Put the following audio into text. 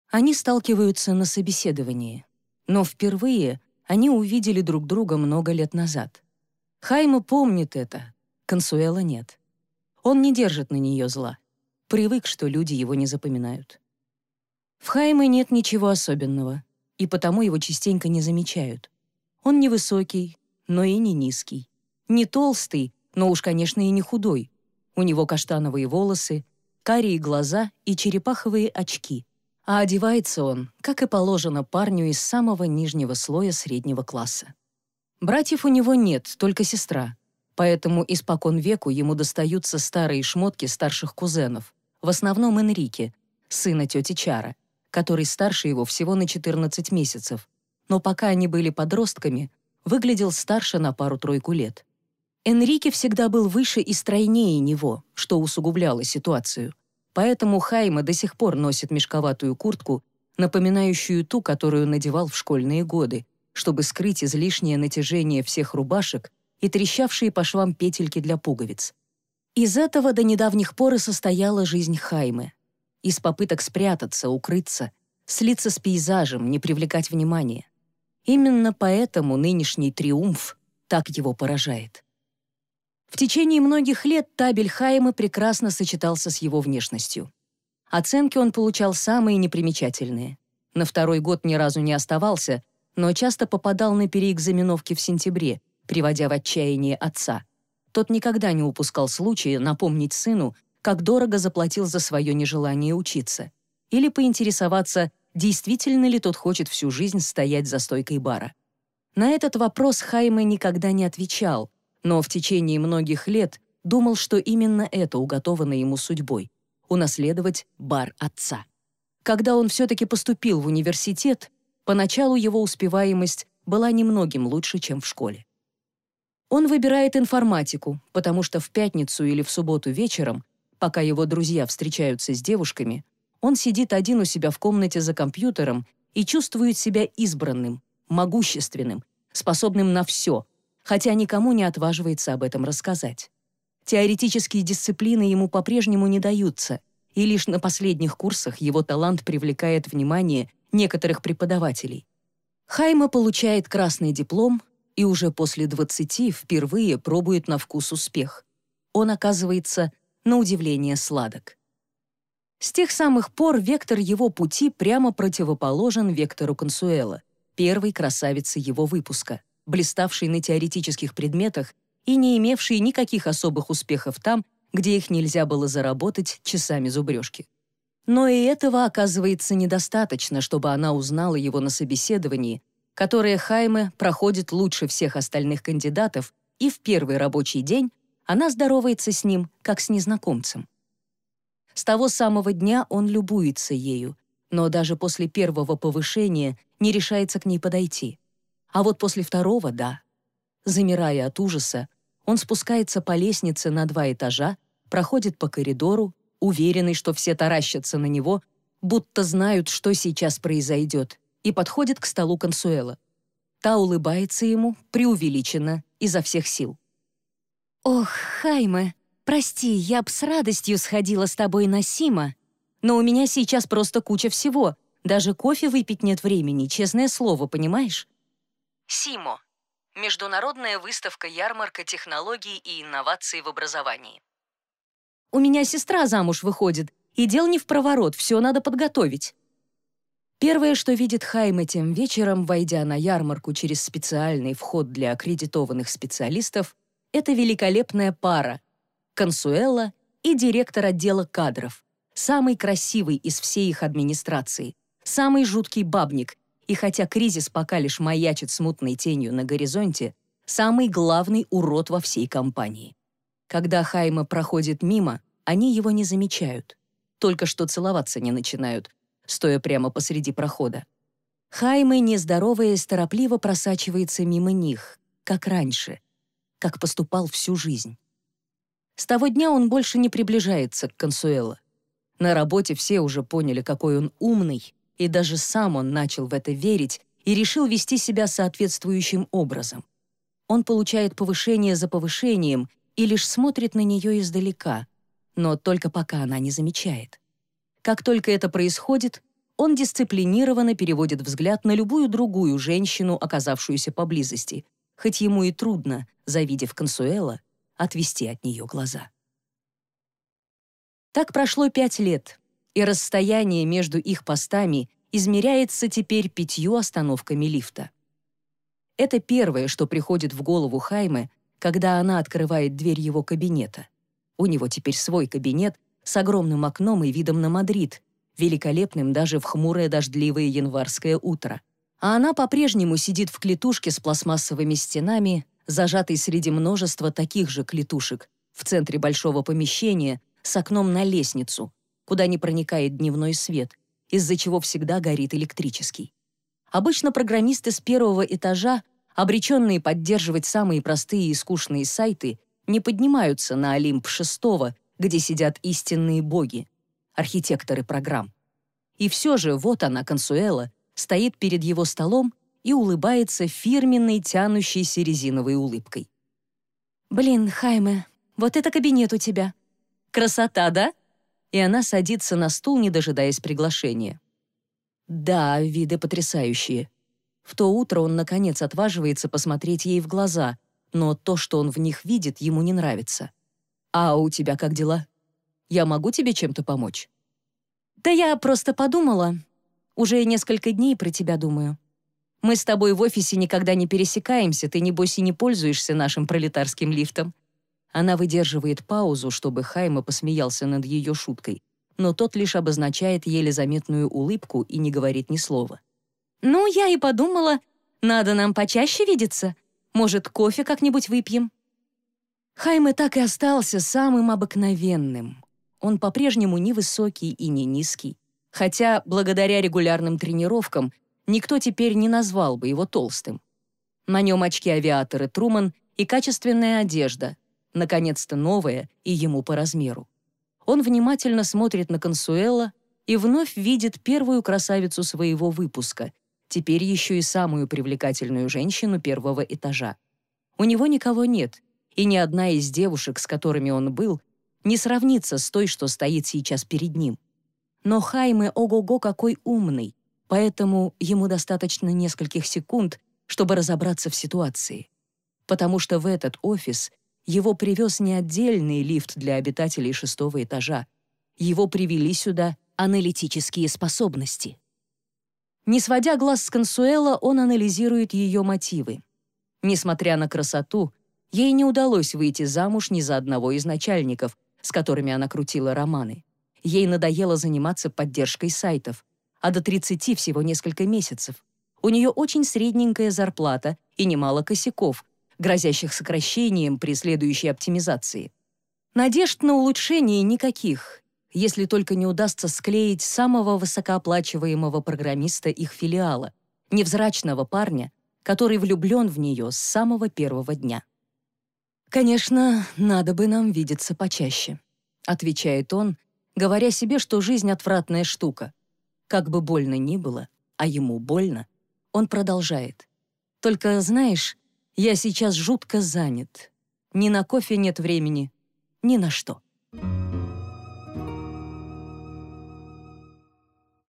Они сталкиваются на собеседовании. Но впервые они увидели друг друга много лет назад. Хайме помнит это, Консуэла нет. Он не держит на нее зла. Привык, что люди его не запоминают. В Хайме нет ничего особенного, и потому его частенько не замечают. Он не высокий, но и не низкий. Не толстый, но уж, конечно, и не худой. У него каштановые волосы, карие глаза и черепаховые очки. А одевается он, как и положено парню из самого нижнего слоя среднего класса. Братьев у него нет, только сестра. Поэтому испокон веку ему достаются старые шмотки старших кузенов, в основном Энрике, сына тети Чара, который старше его всего на 14 месяцев, но пока они были подростками, выглядел старше на пару-тройку лет. Энрике всегда был выше и стройнее него, что усугубляло ситуацию. Поэтому Хайме до сих пор носит мешковатую куртку, напоминающую ту, которую надевал в школьные годы, чтобы скрыть излишнее натяжение всех рубашек и трещавшие по швам петельки для пуговиц. Из этого до недавних пор и состояла жизнь Хайме. Из попыток спрятаться, укрыться, слиться с пейзажем, не привлекать внимания. Именно поэтому нынешний триумф так его поражает. В течение многих лет табель Хайме прекрасно сочетался с его внешностью. Оценки он получал самые непримечательные. На второй год ни разу не оставался, но часто попадал на переэкзаменовки в сентябре, приводя в отчаяние отца. Тот никогда не упускал случая напомнить сыну, как дорого заплатил за свое нежелание учиться, или поинтересоваться, действительно ли тот хочет всю жизнь стоять за стойкой бара. На этот вопрос Хайме никогда не отвечал, но в течение многих лет думал, что именно это уготовано ему судьбой — унаследовать бар отца. Когда он все-таки поступил в университет, поначалу его успеваемость была немногим лучше, чем в школе. Он выбирает информатику, потому что в пятницу или в субботу вечером, пока его друзья встречаются с девушками, он сидит один у себя в комнате за компьютером и чувствует себя избранным, могущественным, способным на все, хотя никому не отваживается об этом рассказать. Теоретические дисциплины ему по-прежнему не даются, и лишь на последних курсах его талант привлекает внимание некоторых преподавателей. Хайме получает красный диплом и уже после 20 впервые пробует на вкус успех. Он оказывается, на удивление, сладок. С тех самых пор вектор его пути прямо противоположен вектору Консуэла, первой красавицы его выпуска, блиставшей на теоретических предметах и не имевшей никаких особых успехов там, где их нельзя было заработать часами зубрежки. Но и этого оказывается недостаточно, чтобы она узнала его на собеседовании, которое Хайме проходит лучше всех остальных кандидатов, и в первый рабочий день она здоровается с ним, как с незнакомцем. С того самого дня он любуется ею, но даже после первого повышения не решается к ней подойти. А вот после второго — да. Замирая от ужаса, он спускается по лестнице на 2 этажа, проходит по коридору, уверенный, что все таращатся на него, будто знают, что сейчас произойдет, и подходит к столу Консуэла. Та улыбается ему, преувеличенно, изо всех сил. «Ох, Хайме, прости, я б с радостью сходила с тобой на Сима, но у меня сейчас просто куча всего, даже кофе выпить нет времени, честное слово, понимаешь?» СИМО — Международная выставка-ярмарка технологий и инноваций в образовании. «У меня сестра замуж выходит, и дел не впроворот, все надо подготовить». Первое, что видит Хайме тем вечером, войдя на ярмарку через специальный вход для аккредитованных специалистов, это великолепная пара — Консуэла и директор отдела кадров, самый красивый из всей их администрации, самый жуткий бабник, и хотя кризис пока лишь маячит смутной тенью на горизонте, самый главный урод во всей компании. Когда Хайме проходит мимо, они его не замечают, только что целоваться не начинают, стоя прямо посреди прохода. Хайме, не здороваясь, торопливо просачивается мимо них, как раньше, как поступал всю жизнь. С того дня он больше не приближается к Консуэло. На работе все уже поняли, какой он умный, и даже сам он начал в это верить и решил вести себя соответствующим образом. Он получает повышение за повышением и лишь смотрит на нее издалека, но только пока она не замечает. Как только это происходит, он дисциплинированно переводит взгляд на любую другую женщину, оказавшуюся поблизости, хоть ему и трудно, завидев Консуэла, отвести от нее глаза. Так прошло 5 лет, и расстояние между их постами измеряется теперь 5 остановками лифта. Это первое, что приходит в голову Хайме, когда она открывает дверь его кабинета. У него теперь свой кабинет с огромным окном и видом на Мадрид, великолепным даже в хмурое дождливое январское утро. А она по-прежнему сидит в клетушке с пластмассовыми стенами, зажатой среди множества таких же клетушек, в центре большого помещения с окном на лестницу, куда не проникает дневной свет, из-за чего всегда горит электрический. Обычно программисты с 1-го этажа, обреченные поддерживать самые простые и скучные сайты, не поднимаются на Олимп 6-го, где сидят истинные боги, архитекторы программ. И все же вот она, Консуэла, стоит перед его столом и улыбается фирменной тянущейся резиновой улыбкой. «Блин, Хайме, вот это кабинет у тебя. Красота, да?» И она садится на стул, не дожидаясь приглашения. Да, виды потрясающие. В то утро он, наконец, отваживается посмотреть ей в глаза, но то, что он в них видит, ему не нравится. «А у тебя как дела? Я могу тебе чем-то помочь?» «Да я просто подумала. Уже несколько дней про тебя думаю. Мы с тобой в офисе никогда не пересекаемся, ты, небось, и не пользуешься нашим пролетарским лифтом». Она выдерживает паузу, чтобы Хайме посмеялся над ее шуткой, но тот лишь обозначает еле заметную улыбку и не говорит ни слова. «Ну, я и подумала, надо нам почаще видеться. Может, кофе как-нибудь выпьем?» Хайме так и остался самым обыкновенным. Он по-прежнему не высокий и не низкий, хотя, благодаря регулярным тренировкам, никто теперь не назвал бы его толстым. На нем очки-авиаторы Труман и качественная одежда, наконец-то новая и ему по размеру. Он внимательно смотрит на Консуэла и вновь видит первую красавицу своего выпуска, теперь еще и самую привлекательную женщину 1-го этажа. У него никого нет, и ни одна из девушек, с которыми он был, не сравнится с той, что стоит сейчас перед ним. Но Хайме ого-го какой умный, поэтому ему достаточно нескольких секунд, чтобы разобраться в ситуации. Потому что в этот офис его привез не отдельный лифт для обитателей 6-го этажа. Его привели сюда аналитические способности. Не сводя глаз с Консуэла, он анализирует ее мотивы. Несмотря на красоту, ей не удалось выйти замуж ни за одного из начальников, с которыми она крутила романы. Ей надоело заниматься поддержкой сайтов, а до 30 всего несколько месяцев. У нее очень средненькая зарплата и немало косяков, грозящих сокращением при следующей оптимизации. Надежд на улучшение никаких, если только не удастся склеить самого высокооплачиваемого программиста их филиала, невзрачного парня, который влюблен в нее с самого первого дня. «Конечно, надо бы нам видеться почаще», — отвечает он, говоря себе, что жизнь — отвратная штука. Как бы больно ни было, а ему больно, он продолжает. «Только, знаешь, я сейчас жутко занят. Ни на кофе нет времени, ни на что».